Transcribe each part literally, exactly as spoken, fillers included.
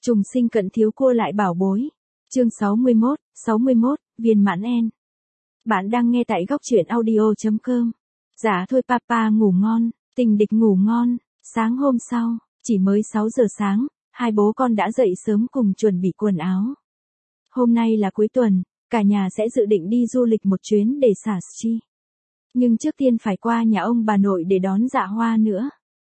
Trùng sinh Cận Thiếu cua lại bảo bối. Chương sáu mươi mốt, sáu mươi mốt, viên mãn en. Bạn đang nghe tại góc truyện audio chấm com. Dạ thôi papa ngủ ngon, tình địch ngủ ngon. Sáng hôm sau, chỉ mới sáu giờ sáng, hai bố con đã dậy sớm cùng chuẩn bị quần áo. Hôm nay là cuối tuần, cả nhà sẽ dự định đi du lịch một chuyến để xả stress. Nhưng trước tiên phải qua nhà ông bà nội để đón Dạ Hoa nữa.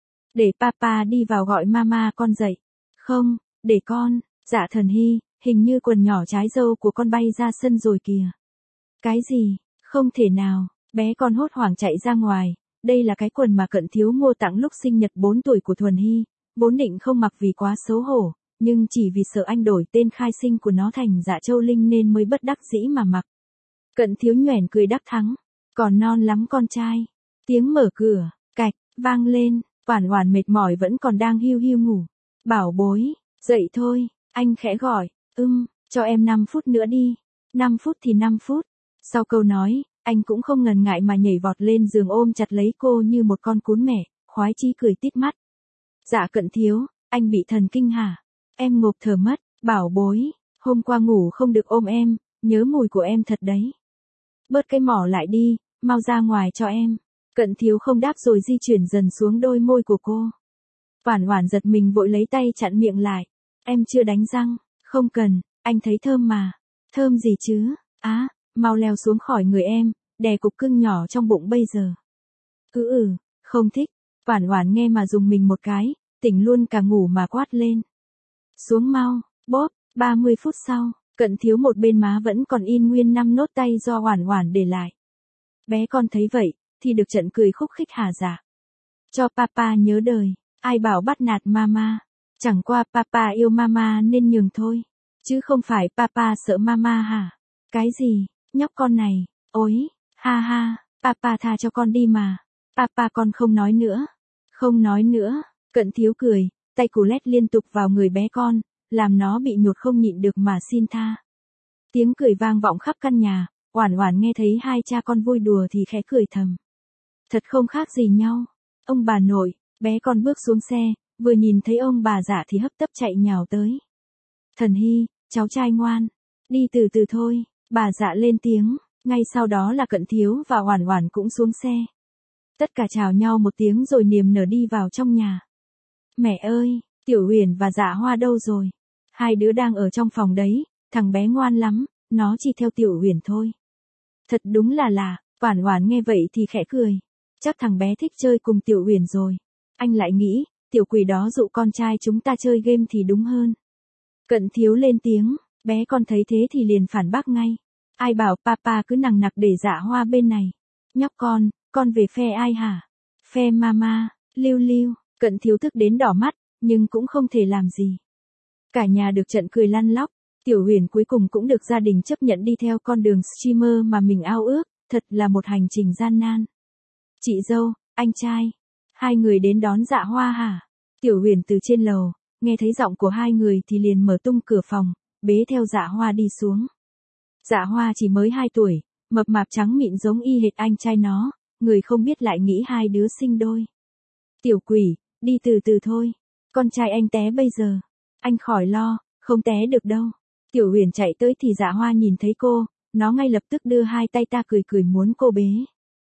Để papa đi vào gọi mama con dậy. Không, để con, Dạ Thần Hy, hình như quần nhỏ trái dâu của con bay ra sân rồi kìa. Cái gì, không thể nào, bé con hốt hoảng chạy ra ngoài, đây là cái quần mà Cận Thiếu mua tặng lúc sinh nhật bốn tuổi của Thuần Hy, vốn định không mặc vì quá xấu hổ, nhưng chỉ vì sợ anh đổi tên khai sinh của nó thành Dạ Châu Linh nên mới bất đắc dĩ mà mặc. Cận Thiếu nhoẻn cười đắc thắng, còn non lắm con trai. Tiếng mở cửa, cạch, vang lên, Oản Oản mệt mỏi vẫn còn đang hiu hiu ngủ. Bảo bối, dậy thôi, anh khẽ gọi, ưm, cho em năm phút nữa đi. năm phút thì năm phút. Sau câu nói, anh cũng không ngần ngại mà nhảy vọt lên giường ôm chặt lấy cô như một con cún mẹ, khoái chí cười tít mắt. Dạ Cận Thiếu, anh bị thần kinh hả? Em ngộp thở mất, bảo bối, hôm qua ngủ không được ôm em, nhớ mùi của em thật đấy. Bớt cái mỏ lại đi, mau ra ngoài cho em. Cận Thiếu không đáp rồi di chuyển dần xuống đôi môi của cô. Oản Oản giật mình vội lấy tay chặn miệng lại. Em chưa đánh răng, không cần, anh thấy thơm mà. Thơm gì chứ, á, mau leo xuống khỏi người em, đè cục cưng nhỏ trong bụng bây giờ. Ừ ừ, không thích. Oản Oản nghe mà dùng mình một cái, tỉnh luôn cả ngủ mà quát lên. Xuống mau, bóp, ba mươi phút sau, Cận Thiếu một bên má vẫn còn in nguyên năm nốt tay do Oản Oản để lại. Bé con thấy vậy, thì được trận cười khúc khích hả dạ. Cho papa nhớ đời, ai bảo bắt nạt mama. Chẳng qua papa yêu mama nên nhường thôi. Chứ không phải papa sợ mama hả? Cái gì, nhóc con này, ối, ha ha, papa tha cho con đi mà. Papa con không nói nữa. Không nói nữa, Cận Thiếu cười, tay cù lét liên tục vào người bé con, làm nó bị nhột không nhịn được mà xin tha. Tiếng cười vang vọng khắp căn nhà, Oản Oản nghe thấy hai cha con vui đùa thì khẽ cười thầm. Thật không khác gì nhau. Ông bà nội, bé con bước xuống xe, vừa nhìn thấy ông bà Dạ thì hấp tấp chạy nhào tới. Thần Hy, cháu trai ngoan, đi từ từ thôi, bà Dạ lên tiếng, ngay sau đó là Cận Thiếu và Oản Oản cũng xuống xe. Tất cả chào nhau một tiếng rồi niềm nở đi vào trong nhà. Mẹ ơi, Tiểu Uyển và Dạ Hoa đâu rồi? Hai đứa đang ở trong phòng đấy, thằng bé ngoan lắm, nó chỉ theo Tiểu Uyển thôi. Thật đúng là lạ, Oản Oản nghe vậy thì khẽ cười. Chắc thằng bé thích chơi cùng Tiểu Uyển rồi. Anh lại nghĩ, tiểu quỷ đó dụ con trai chúng ta chơi game thì đúng hơn. Cận Thiếu lên tiếng, bé con thấy thế thì liền phản bác ngay. Ai bảo papa cứ nằng nặc để Dạ Hoa bên này. Nhóc con, con về phe ai hả? Phe mama, Lưu Lưu. Cận Thiếu tức đến đỏ mắt, nhưng cũng không thể làm gì. Cả nhà được trận cười lăn lóc, Tiểu Uyển cuối cùng cũng được gia đình chấp nhận đi theo con đường streamer mà mình ao ước, thật là một hành trình gian nan. Chị dâu, anh trai, hai người đến đón Dạ Hoa hả? Tiểu Uyển từ trên lầu, nghe thấy giọng của hai người thì liền mở tung cửa phòng, bế theo Dạ Hoa đi xuống. Dạ Hoa chỉ mới hai tuổi, mập mạp trắng mịn giống y hệt anh trai nó, người không biết lại nghĩ hai đứa sinh đôi. Tiểu quỷ, đi từ từ thôi, con trai anh té bây giờ. Anh khỏi lo, không té được đâu. Tiểu Uyển chạy tới thì Dạ Hoa nhìn thấy cô, nó ngay lập tức đưa hai tay ta cười cười muốn cô bế.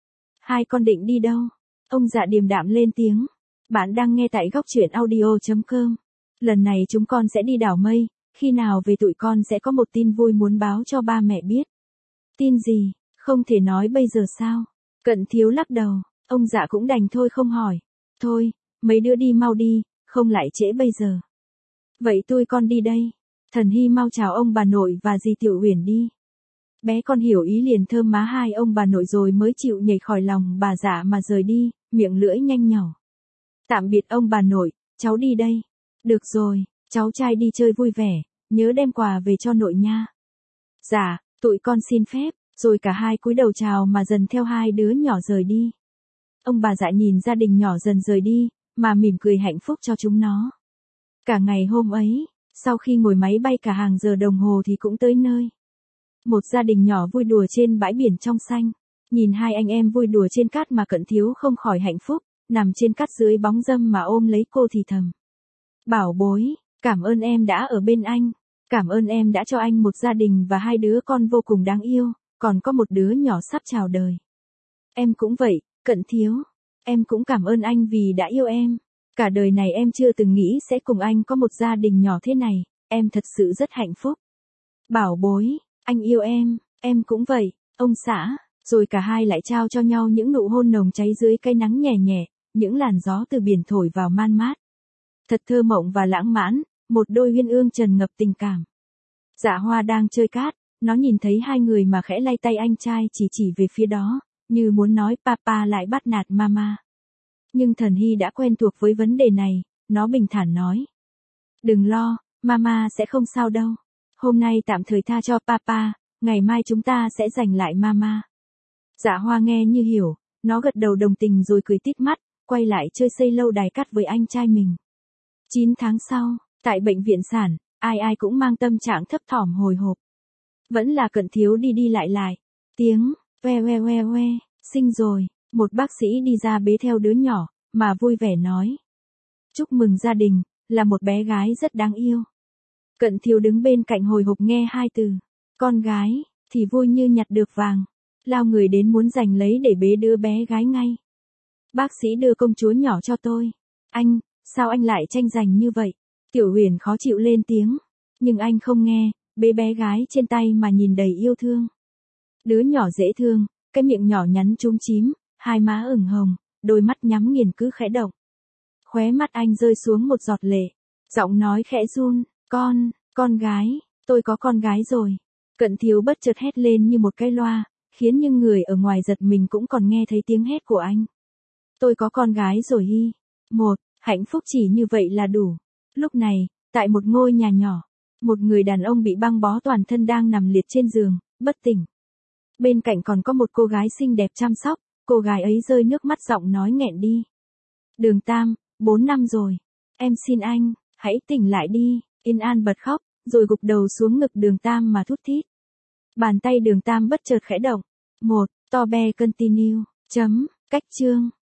Hai con định đi đâu? Ông Dạ điềm đạm lên tiếng. Bạn đang nghe tại góc truyện audio chấm com. Lần này chúng con sẽ đi đảo mây, khi nào về tụi con sẽ có một tin vui muốn báo cho ba mẹ biết. Tin gì, không thể nói bây giờ sao? Cận Thiếu lắc đầu, ông Dạ cũng đành thôi không hỏi. Thôi, mấy đứa đi mau đi, không lại trễ bây giờ. Vậy tôi con đi đây. Thần Hy mau chào ông bà nội và dì Tiểu Uyển đi. Bé con hiểu ý liền thơm má hai ông bà nội rồi mới chịu nhảy khỏi lòng bà Dạ mà rời đi, miệng lưỡi nhanh nhỏ. Tạm biệt ông bà nội, cháu đi đây. Được rồi, cháu trai đi chơi vui vẻ, nhớ đem quà về cho nội nha. Dạ, tụi con xin phép, rồi cả hai cúi đầu chào mà dần theo hai đứa nhỏ rời đi. Ông bà Dạ nhìn gia đình nhỏ dần rời đi, mà mỉm cười hạnh phúc cho chúng nó. Cả ngày hôm ấy, sau khi ngồi máy bay cả hàng giờ đồng hồ thì cũng tới nơi. Một gia đình nhỏ vui đùa trên bãi biển trong xanh. Nhìn hai anh em vui đùa trên cát mà Cận Thiếu không khỏi hạnh phúc, nằm trên cát dưới bóng râm mà ôm lấy cô thì thầm. Bảo bối, Cảm ơn em đã ở bên anh. Cảm ơn em đã cho anh một gia đình và hai đứa con vô cùng đáng yêu, còn có một đứa nhỏ sắp chào đời. Em cũng vậy, Cận Thiếu. Em cũng cảm ơn anh vì đã yêu em. Cả đời này em chưa từng nghĩ sẽ cùng anh có một gia đình nhỏ thế này, em thật sự rất hạnh phúc. Bảo bối, anh yêu em, em cũng vậy, ông xã. Rồi cả hai lại trao cho nhau những nụ hôn nồng cháy dưới cây nắng nhẹ nhẹ, những làn gió từ biển thổi vào man mát. Thật thơ mộng và lãng mạn, một đôi uyên ương tràn ngập tình cảm. Dạ Hoa đang chơi cát, nó nhìn thấy hai người mà khẽ lay tay anh trai chỉ chỉ về phía đó, như muốn nói papa lại bắt nạt mama. Nhưng Thần Hy đã quen thuộc với vấn đề này, nó bình thản nói. Đừng lo, mama sẽ không sao đâu. Hôm nay tạm thời tha cho papa, ngày mai chúng ta sẽ giành lại mama. Dạ Hoa nghe như hiểu, nó gật đầu đồng tình rồi cười tít mắt, quay lại chơi xây lâu đài cát với anh trai mình. chín tháng sau, tại bệnh viện sản, ai ai cũng mang tâm trạng thấp thỏm hồi hộp. Vẫn là Cận Thiếu đi đi lại lại. Tiếng, we we we we, sinh rồi, một bác sĩ đi ra bế theo đứa nhỏ, mà vui vẻ nói. Chúc mừng gia đình, là một bé gái rất đáng yêu. Cận Thiếu đứng bên cạnh hồi hộp nghe hai từ. Con gái, thì vui như nhặt được vàng. Lao người đến muốn giành lấy để bế đứa bé gái ngay. Bác sĩ đưa công chúa nhỏ cho tôi. Anh, sao anh lại tranh giành như vậy? Tiểu Huyền khó chịu lên tiếng. Nhưng anh không nghe, bế bé gái trên tay mà nhìn đầy yêu thương. Đứa nhỏ dễ thương, cái miệng nhỏ nhắn chúm chím, hai má ửng hồng, đôi mắt nhắm nghiền cứ khẽ động. Khóe mắt anh rơi xuống một giọt lệ. Giọng nói khẽ run, con, con gái, tôi có con gái rồi. Cận Thiếu bất chợt hét lên như một cái loa, khiến những người ở ngoài giật mình cũng còn nghe thấy tiếng hét của anh. Tôi có con gái rồi Hy. Một, hạnh phúc chỉ như vậy là đủ. Lúc này, tại một ngôi nhà nhỏ, một người đàn ông bị băng bó toàn thân đang nằm liệt trên giường, bất tỉnh. Bên cạnh còn có một cô gái xinh đẹp chăm sóc, cô gái ấy rơi nước mắt giọng nói nghẹn đi. Đường Tam, bốn năm rồi. Em xin anh, hãy tỉnh lại đi. Yên An bật khóc, rồi gục đầu xuống ngực Đường Tam mà thút thít. Bàn tay Đường Tam bất chợt khẽ động. Một, to be continue. Chấm, cách chương.